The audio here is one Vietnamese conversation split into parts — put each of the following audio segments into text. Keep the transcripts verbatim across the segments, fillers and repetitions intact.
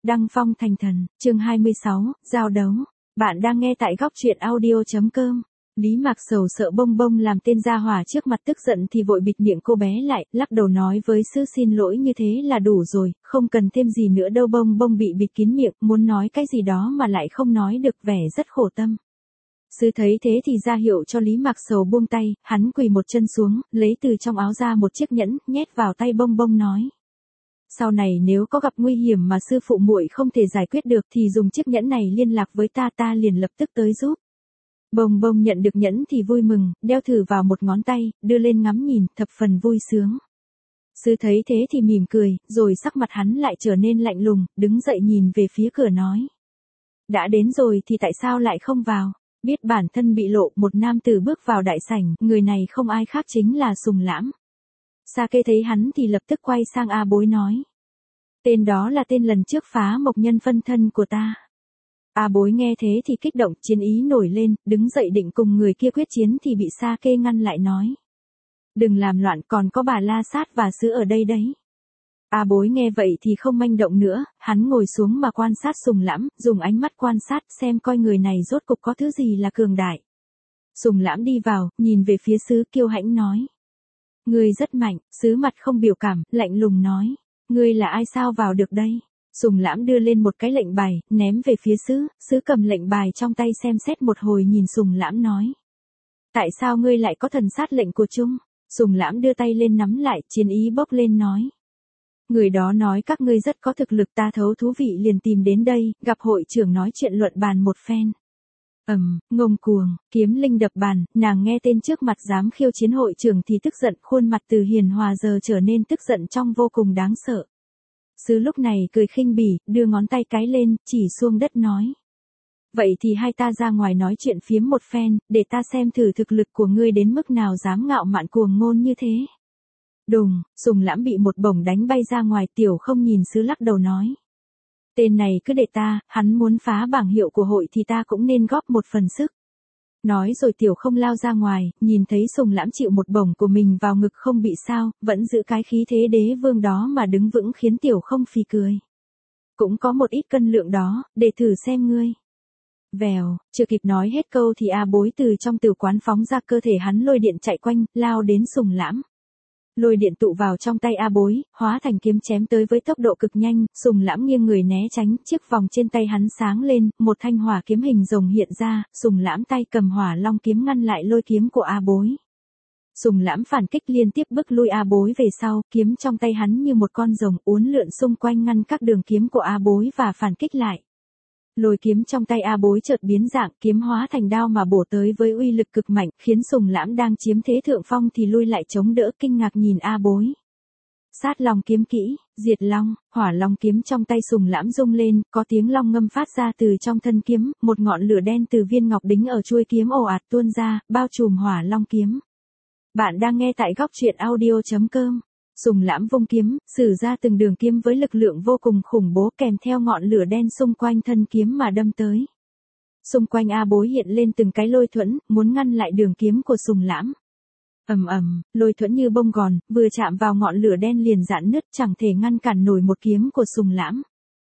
Đăng phong thành thần, chương hai mươi sáu, giao đấu. Bạn đang nghe tại góc truyện audio chấm com. Lý Mạc Sầu sợ Bông Bông làm tên gia hỏa trước mặt tức giận thì vội bịt miệng cô bé lại, lắc đầu nói với Sứ xin lỗi như thế là đủ rồi, không cần thêm gì nữa đâu. Bông Bông bị bịt kín miệng, muốn nói cái gì đó mà lại không nói được, vẻ rất khổ tâm. Sứ thấy thế thì ra hiệu cho Lý Mạc Sầu buông tay, hắn quỳ một chân xuống, lấy từ trong áo ra một chiếc nhẫn, nhét vào tay Bông Bông nói. Sau này nếu có gặp nguy hiểm mà sư phụ muội không thể giải quyết được thì dùng chiếc nhẫn này liên lạc với ta, ta liền lập tức tới giúp. Bông Bông nhận được nhẫn thì vui mừng, đeo thử vào một ngón tay, đưa lên ngắm nhìn, thập phần vui sướng. Sư thấy thế thì mỉm cười, rồi sắc mặt hắn lại trở nên lạnh lùng, đứng dậy nhìn về phía cửa nói. Đã đến rồi thì tại sao lại không vào? Biết bản thân bị lộ, một nam tử bước vào đại sảnh, người này không ai khác chính là Sùng Lãm. Sa Kê thấy hắn thì lập tức quay sang A Bối nói. Tên đó là tên lần trước phá mộc nhân phân thân của ta. A Bối nghe thế thì kích động, chiến ý nổi lên, đứng dậy định cùng người kia quyết chiến thì bị Sa Kê ngăn lại nói. Đừng làm loạn, còn có bà La Sát và Sứ ở đây đấy. A Bối nghe vậy thì không manh động nữa, hắn ngồi xuống mà quan sát Sùng Lãm, dùng ánh mắt quan sát xem coi người này rốt cục có thứ gì là cường đại. Sùng Lãm đi vào, nhìn về phía Sứ kiêu hãnh nói. Ngươi rất mạnh. Sứ mặt không biểu cảm, lạnh lùng nói. Ngươi là ai, sao vào được đây? Sùng Lãm đưa lên một cái lệnh bài, ném về phía Sứ, Sứ cầm lệnh bài trong tay xem xét một hồi nhìn Sùng Lãm nói. Tại sao ngươi lại có thần sát lệnh của chung? Sùng Lãm đưa tay lên nắm lại, chiến ý bốc lên nói. Người đó nói các ngươi rất có thực lực, ta thấu thú vị liền tìm đến đây, gặp hội trưởng nói chuyện luận bàn một phen. Ầm, um, ngông cuồng, Kiếm Linh đập bàn, nàng nghe tên trước mặt dám khiêu chiến hội trưởng thì tức giận, khuôn mặt từ hiền hòa giờ trở nên tức giận trong vô cùng đáng sợ. Sứ lúc này cười khinh bỉ, đưa ngón tay cái lên, chỉ xuống đất nói. Vậy thì hai ta ra ngoài nói chuyện phiếm một phen, để ta xem thử thực lực của ngươi đến mức nào dám ngạo mạn cuồng ngôn như thế. Đùng, Sùng Lãm bị một bổng đánh bay ra ngoài, Tiểu Không nhìn Sứ lắc đầu nói. Tên này cứ để ta, hắn muốn phá bảng hiệu của hội thì ta cũng nên góp một phần sức. Nói rồi Tiểu Không lao ra ngoài, nhìn thấy Sùng Lãm chịu một bổng của mình vào ngực không bị sao, vẫn giữ cái khí thế đế vương đó mà đứng vững khiến Tiểu Không phì cười. Cũng có một ít cân lượng đó, để thử xem ngươi. Vèo, chưa kịp nói hết câu thì A Bối từ trong tử quán phóng ra, cơ thể hắn lôi điện chạy quanh, lao đến Sùng Lãm. Lôi điện tụ vào trong tay A Bối, hóa thành kiếm chém tới với tốc độ cực nhanh, Sùng Lãm nghiêng người né tránh, chiếc vòng trên tay hắn sáng lên, một thanh hỏa kiếm hình rồng hiện ra, Sùng Lãm tay cầm hỏa long kiếm ngăn lại lôi kiếm của A Bối. Sùng Lãm phản kích liên tiếp bức lui A Bối về sau, kiếm trong tay hắn như một con rồng uốn lượn xung quanh ngăn các đường kiếm của A Bối và phản kích lại. Lôi kiếm trong tay A Bối chợt biến dạng, kiếm hóa thành đao mà bổ tới với uy lực cực mạnh, khiến Sùng Lãm đang chiếm thế thượng phong thì lui lại chống đỡ, kinh ngạc nhìn A Bối. Sát long kiếm kỹ, diệt long, hỏa long kiếm trong tay Sùng Lãm rung lên, có tiếng long ngâm phát ra từ trong thân kiếm, một ngọn lửa đen từ viên ngọc đính ở chuôi kiếm ồ ạt tuôn ra, bao trùm hỏa long kiếm. Bạn đang nghe tại góc truyện audio chấm com. Sùng Lãm vung kiếm, sử ra từng đường kiếm với lực lượng vô cùng khủng bố, kèm theo ngọn lửa đen xung quanh thân kiếm mà đâm tới. Xung quanh A Bối hiện lên từng cái lôi thuẫn, muốn ngăn lại đường kiếm của Sùng Lãm. Ầm ầm, lôi thuẫn như bông gòn, vừa chạm vào ngọn lửa đen liền rạn nứt, chẳng thể ngăn cản nổi một kiếm của Sùng Lãm.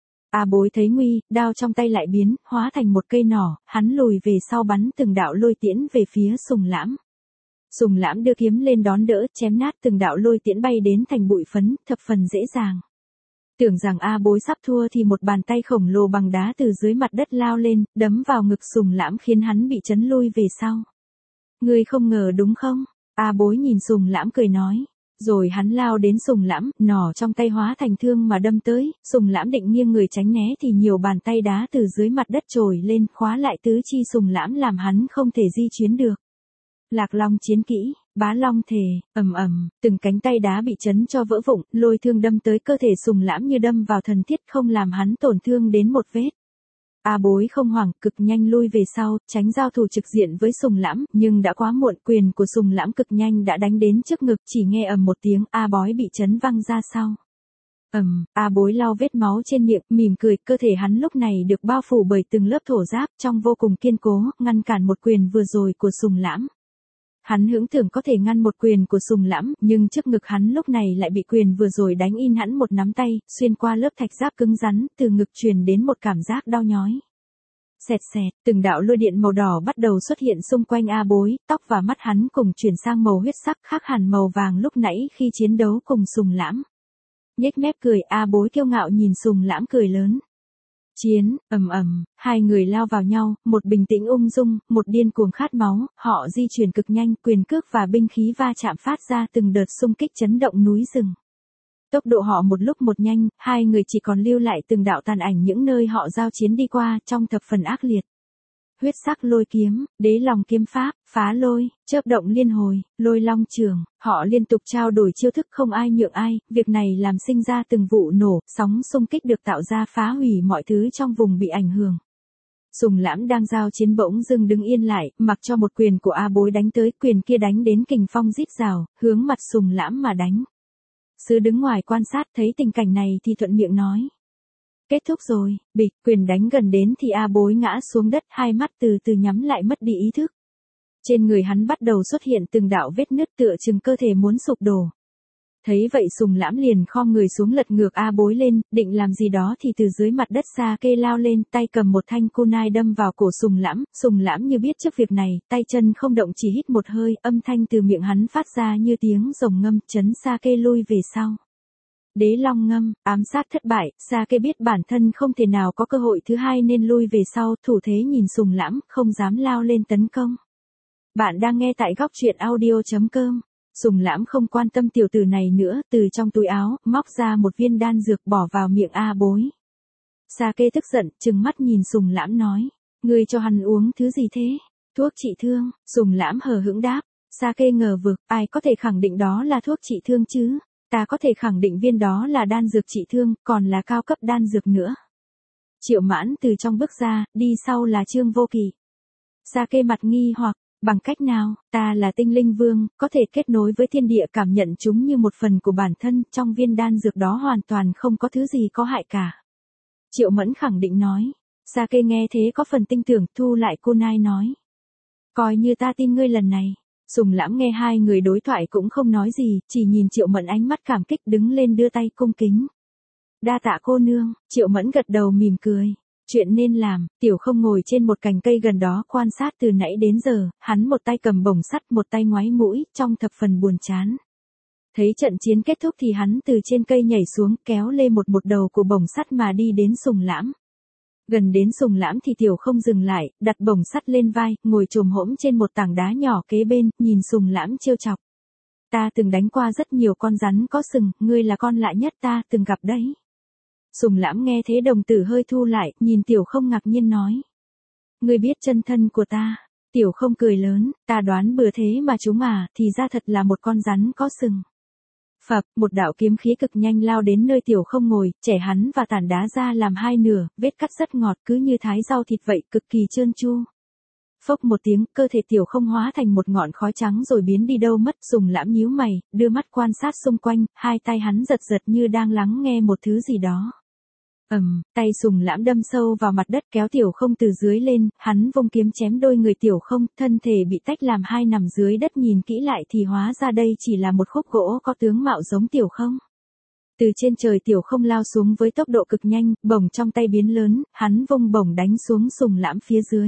A Bối thấy nguy, đao trong tay lại biến, hóa thành một cây nỏ, hắn lùi về sau bắn từng đạo lôi tiễn về phía Sùng Lãm. Sùng Lãm đưa kiếm lên đón đỡ, chém nát từng đạo lôi tiễn bay đến thành bụi phấn, thập phần dễ dàng. Tưởng rằng A Bối sắp thua thì một bàn tay khổng lồ bằng đá từ dưới mặt đất lao lên, đấm vào ngực Sùng Lãm khiến hắn bị chấn lui về sau. Ngươi không ngờ đúng không? A Bối nhìn Sùng Lãm cười nói. Rồi hắn lao đến Sùng Lãm, nỏ trong tay hóa thành thương mà đâm tới, Sùng Lãm định nghiêng người tránh né thì nhiều bàn tay đá từ dưới mặt đất trồi lên, khóa lại tứ chi Sùng Lãm làm hắn không thể di chuyển được. Lạc Long chiến kỹ, Bá Long thể, ầm ầm, từng cánh tay đá bị chấn cho vỡ vụn, lôi thương đâm tới cơ thể Sùng Lãm như đâm vào thần thiết, không làm hắn tổn thương đến một vết. A Bối không hoảng, cực nhanh lui về sau, tránh giao thủ trực diện với Sùng Lãm, nhưng đã quá muộn, quyền của Sùng Lãm cực nhanh đã đánh đến trước ngực, chỉ nghe ầm một tiếng, A Bối bị chấn văng ra sau. Ầm, A Bối lau vết máu trên miệng, mỉm cười, cơ thể hắn lúc này được bao phủ bởi từng lớp thổ giáp, trong vô cùng kiên cố, ngăn cản một quyền vừa rồi của Sùng Lãm. Hắn hững tưởng có thể ngăn một quyền của Sùng Lãm, nhưng trước ngực hắn lúc này lại bị quyền vừa rồi đánh in hẳn một nắm tay, xuyên qua lớp thạch giáp cứng rắn, từ ngực truyền đến một cảm giác đau nhói. Xẹt xẹt, từng đạo lôi điện màu đỏ bắt đầu xuất hiện xung quanh A Bối, tóc và mắt hắn cùng chuyển sang màu huyết sắc, khác hẳn màu vàng lúc nãy khi chiến đấu cùng Sùng Lãm. Nhếch mép cười, A Bối kiêu ngạo nhìn Sùng Lãm cười lớn. Chiến, ầm ầm, hai người lao vào nhau, một bình tĩnh ung dung, một điên cuồng khát máu, họ di chuyển cực nhanh, quyền cước và binh khí va chạm phát ra từng đợt xung kích chấn động núi rừng. Tốc độ họ một lúc một nhanh, hai người chỉ còn lưu lại từng đạo tàn ảnh những nơi họ giao chiến đi qua, trong thập phần ác liệt. Huyết sắc lôi kiếm, đế long kiếm pháp, phá lôi, chớp động liên hồi, lôi long trường, họ liên tục trao đổi chiêu thức không ai nhượng ai, việc này làm sinh ra từng vụ nổ, sóng xung kích được tạo ra phá hủy mọi thứ trong vùng bị ảnh hưởng. Sùng Lãm đang giao chiến bỗng dưng đứng yên lại, mặc cho một quyền của A Bối đánh tới, quyền kia đánh đến kình phong rít rào, hướng mặt Sùng Lãm mà đánh. Sứ đứng ngoài quan sát thấy tình cảnh này thì thuận miệng nói. Kết thúc rồi, bịch, quyền đánh gần đến thì A Bối ngã xuống đất, hai mắt từ từ nhắm lại mất đi ý thức. Trên người hắn bắt đầu xuất hiện từng đạo vết nứt tựa chừng cơ thể muốn sụp đổ. Thấy vậy Sùng Lãm liền khom người xuống lật ngược A Bối lên, định làm gì đó thì từ dưới mặt đất Sake lao lên, tay cầm một thanh kunai đâm vào cổ Sùng Lãm. Sùng Lãm như biết trước việc này, tay chân không động chỉ hít một hơi, âm thanh từ miệng hắn phát ra như tiếng rồng ngâm, chấn Sake lui về sau. Đế long ngâm, ám sát thất bại, Sake biết bản thân không thể nào có cơ hội thứ hai nên lui về sau, thủ thế nhìn Sùng Lãm, không dám lao lên tấn công. Bạn đang nghe tại góc truyện audio chấm com. Sùng Lãm không quan tâm tiểu tử này nữa, từ trong túi áo, móc ra một viên đan dược bỏ vào miệng A Bối. Sake tức giận, trừng mắt nhìn Sùng Lãm nói, ngươi cho hắn uống thứ gì thế? Thuốc trị thương, Sùng Lãm hờ hững đáp. Sake ngờ vực, ai có thể khẳng định đó là thuốc trị thương chứ? Ta có thể khẳng định viên đó là đan dược trị thương, còn là cao cấp đan dược nữa. Triệu Mãn từ trong bước ra, đi sau là Trương Vô Kỵ. Sake mặt nghi hoặc, bằng cách nào, ta là tinh linh vương, có thể kết nối với thiên địa cảm nhận chúng như một phần của bản thân, trong viên đan dược đó hoàn toàn không có thứ gì có hại cả. Triệu Mẫn khẳng định nói. Sake nghe thế có phần tin tưởng, thu lại kunai nói. Coi như ta tin ngươi lần này. Sùng Lãm nghe hai người đối thoại cũng không nói gì, chỉ nhìn Triệu Mẫn ánh mắt cảm kích đứng lên đưa tay cung kính. Đa tạ cô nương, Triệu Mẫn gật đầu mỉm cười. Chuyện nên làm, Tiểu Không ngồi trên một cành cây gần đó quan sát từ nãy đến giờ, hắn một tay cầm bổng sắt một tay ngoáy mũi, trong thập phần buồn chán. Thấy trận chiến kết thúc thì hắn từ trên cây nhảy xuống, kéo lê một một đầu của bổng sắt mà đi đến Sùng Lãm. Gần đến Sùng Lãm thì Tiểu Không dừng lại, đặt bổng sắt lên vai, ngồi chồm hổm trên một tảng đá nhỏ kế bên, nhìn Sùng Lãm trêu chọc. Ta từng đánh qua rất nhiều con rắn có sừng, ngươi là con lạ nhất ta từng gặp đấy. Sùng Lãm nghe thế đồng tử hơi thu lại, nhìn Tiểu Không ngạc nhiên nói. Ngươi biết chân thân của ta. Tiểu Không cười lớn, ta đoán bừa thế mà chúng à, thì ra thật là một con rắn có sừng. Phập, một đạo kiếm khí cực nhanh lao đến nơi Tiểu Không ngồi, chẻ hắn và tàn đá ra làm hai nửa, vết cắt rất ngọt cứ như thái rau thịt vậy, cực kỳ trơn tru. Phốc một tiếng, cơ thể Tiểu Không hóa thành một ngọn khói trắng rồi biến đi đâu mất. Sùng Lãm nhíu mày, đưa mắt quan sát xung quanh, hai tay hắn giật giật như đang lắng nghe một thứ gì đó. Ầm, um, tay Sùng Lãm đâm sâu vào mặt đất kéo Tiểu Không từ dưới lên, hắn vung kiếm chém đôi người Tiểu Không, thân thể bị tách làm hai nằm dưới đất, nhìn kỹ lại thì hóa ra đây chỉ là một khúc gỗ có tướng mạo giống Tiểu Không. Từ trên trời Tiểu Không lao xuống với tốc độ cực nhanh, bổng trong tay biến lớn, hắn vung bổng đánh xuống Sùng Lãm phía dưới.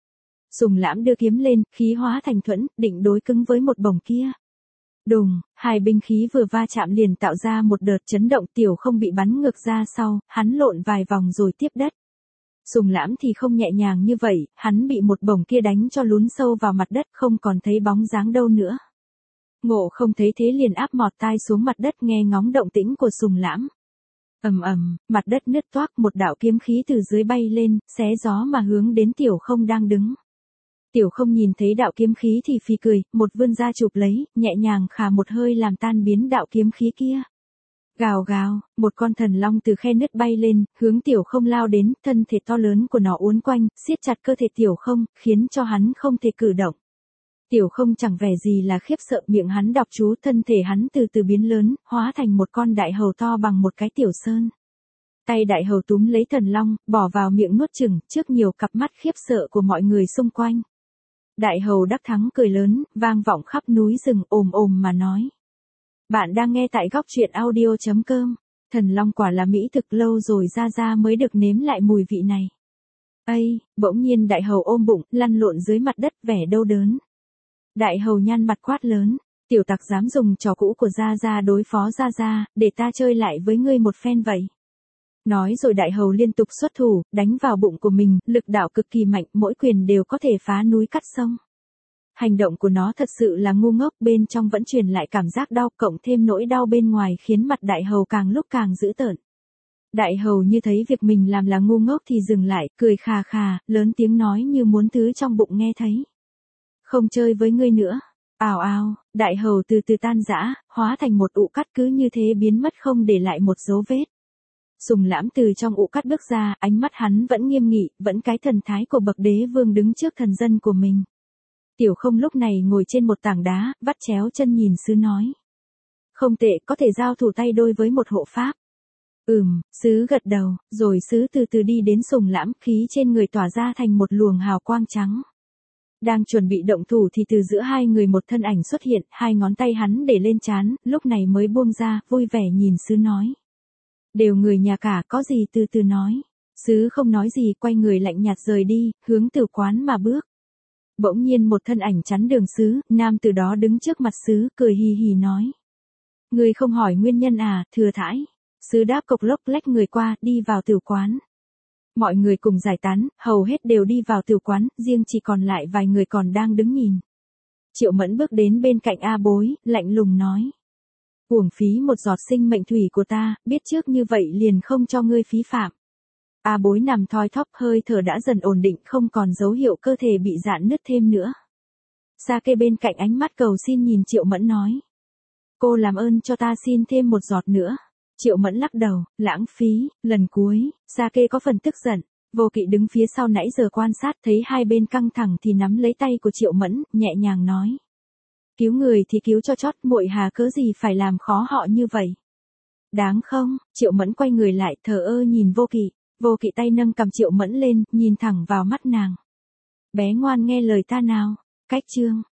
Sùng Lãm đưa kiếm lên, khí hóa thành thuẫn, định đối cứng với một bổng kia. Đùng, hai binh khí vừa va chạm liền tạo ra một đợt chấn động, Tiểu Không bị bắn ngược ra sau, hắn lộn vài vòng rồi tiếp đất. Sùng Lãm thì không nhẹ nhàng như vậy, hắn bị một bổng kia đánh cho lún sâu vào mặt đất, không còn thấy bóng dáng đâu nữa. Ngộ Không thấy thế liền áp mọt tai xuống mặt đất nghe ngóng động tĩnh của Sùng Lãm. Ầm ầm, mặt đất nứt toác, một đạo kiếm khí từ dưới bay lên, xé gió mà hướng đến Tiểu Không đang đứng. Tiểu Không nhìn thấy đạo kiếm khí thì phì cười, một vươn ra chụp lấy, nhẹ nhàng khà một hơi làm tan biến đạo kiếm khí kia. Gào gào, một con thần long từ khe nứt bay lên, hướng Tiểu Không lao đến, thân thể to lớn của nó uốn quanh, siết chặt cơ thể Tiểu Không, khiến cho hắn không thể cử động. Tiểu Không chẳng vẻ gì là khiếp sợ, miệng hắn đọc chú, thân thể hắn từ từ biến lớn, hóa thành một con đại hầu to bằng một cái tiểu sơn. Tay đại hầu túm lấy thần long, bỏ vào miệng nuốt chửng, trước nhiều cặp mắt khiếp sợ của mọi người xung quanh. Đại hầu đắc thắng cười lớn, vang vọng khắp núi rừng ồm ồm mà nói. Bạn đang nghe tại góc truyện audio.com. Thần long quả là mỹ thực, lâu rồi Gia Gia mới được nếm lại mùi vị này. Ây, bỗng nhiên đại hầu ôm bụng, lăn lộn dưới mặt đất vẻ đau đớn. Đại hầu nhăn mặt quát lớn, tiểu tặc dám dùng trò cũ của Gia Gia đối phó Gia Gia, để ta chơi lại với ngươi một phen vậy. Nói rồi đại hầu liên tục xuất thủ, đánh vào bụng của mình, lực đạo cực kỳ mạnh, mỗi quyền đều có thể phá núi cắt sông. Hành động của nó thật sự là ngu ngốc, bên trong vẫn truyền lại cảm giác đau, cộng thêm nỗi đau bên ngoài khiến mặt đại hầu càng lúc càng dữ tợn. Đại hầu như thấy việc mình làm là ngu ngốc thì dừng lại, cười khà khà, lớn tiếng nói như muốn thứ trong bụng nghe thấy. Không chơi với ngươi nữa. Ào ào, đại hầu từ từ tan rã, hóa thành một ụ cát, cứ như thế biến mất không để lại một dấu vết. Sùng Lãm từ trong ụ cát bước ra, ánh mắt hắn vẫn nghiêm nghị, vẫn cái thần thái của bậc đế vương đứng trước thần dân của mình. Tiểu Không lúc này ngồi trên một tảng đá, vắt chéo chân nhìn sứ nói. Không tệ, có thể giao thủ tay đôi với một hộ pháp. Ừm, sứ gật đầu, rồi sứ từ từ đi đến Sùng Lãm, khí trên người tỏa ra thành một luồng hào quang trắng. Đang chuẩn bị động thủ thì từ giữa hai người một thân ảnh xuất hiện, hai ngón tay hắn để lên trán, lúc này mới buông ra, vui vẻ nhìn sứ nói. Đều người nhà cả, có gì từ từ nói. Sứ không nói gì, quay người lạnh nhạt rời đi, hướng tử quán mà bước. Bỗng nhiên một thân ảnh chắn đường sứ, nam từ đó đứng trước mặt sứ, cười hì hì nói. Người không hỏi nguyên nhân à, thừa thãi. Sứ đáp cộc lốc lách người qua, đi vào tử quán. Mọi người cùng giải tán, hầu hết đều đi vào tử quán, riêng chỉ còn lại vài người còn đang đứng nhìn. Triệu Mẫn bước đến bên cạnh A Bối, lạnh lùng nói. Uổng phí một giọt sinh mệnh thủy của ta, biết trước như vậy liền không cho ngươi phí phạm. A Bối nằm thoi thóp, hơi thở đã dần ổn định, không còn dấu hiệu cơ thể bị rạn nứt thêm nữa. Sa Kê bên cạnh ánh mắt cầu xin nhìn Triệu Mẫn nói. Cô làm ơn cho ta xin thêm một giọt nữa. Triệu Mẫn lắc đầu, lãng phí, lần cuối. Sa Kê có phần tức giận. Vô Kỵ đứng phía sau nãy giờ quan sát, thấy hai bên căng thẳng thì nắm lấy tay của Triệu Mẫn, nhẹ nhàng nói. Cứu người thì cứu cho chót, muội hà cớ gì phải làm khó họ như vậy. Đáng không? Triệu Mẫn quay người lại, thờ ơ nhìn Vô Kỵ. Vô Kỵ tay nâng cầm Triệu Mẫn lên, nhìn thẳng vào mắt nàng. Bé ngoan nghe lời ta nào. Cách chương.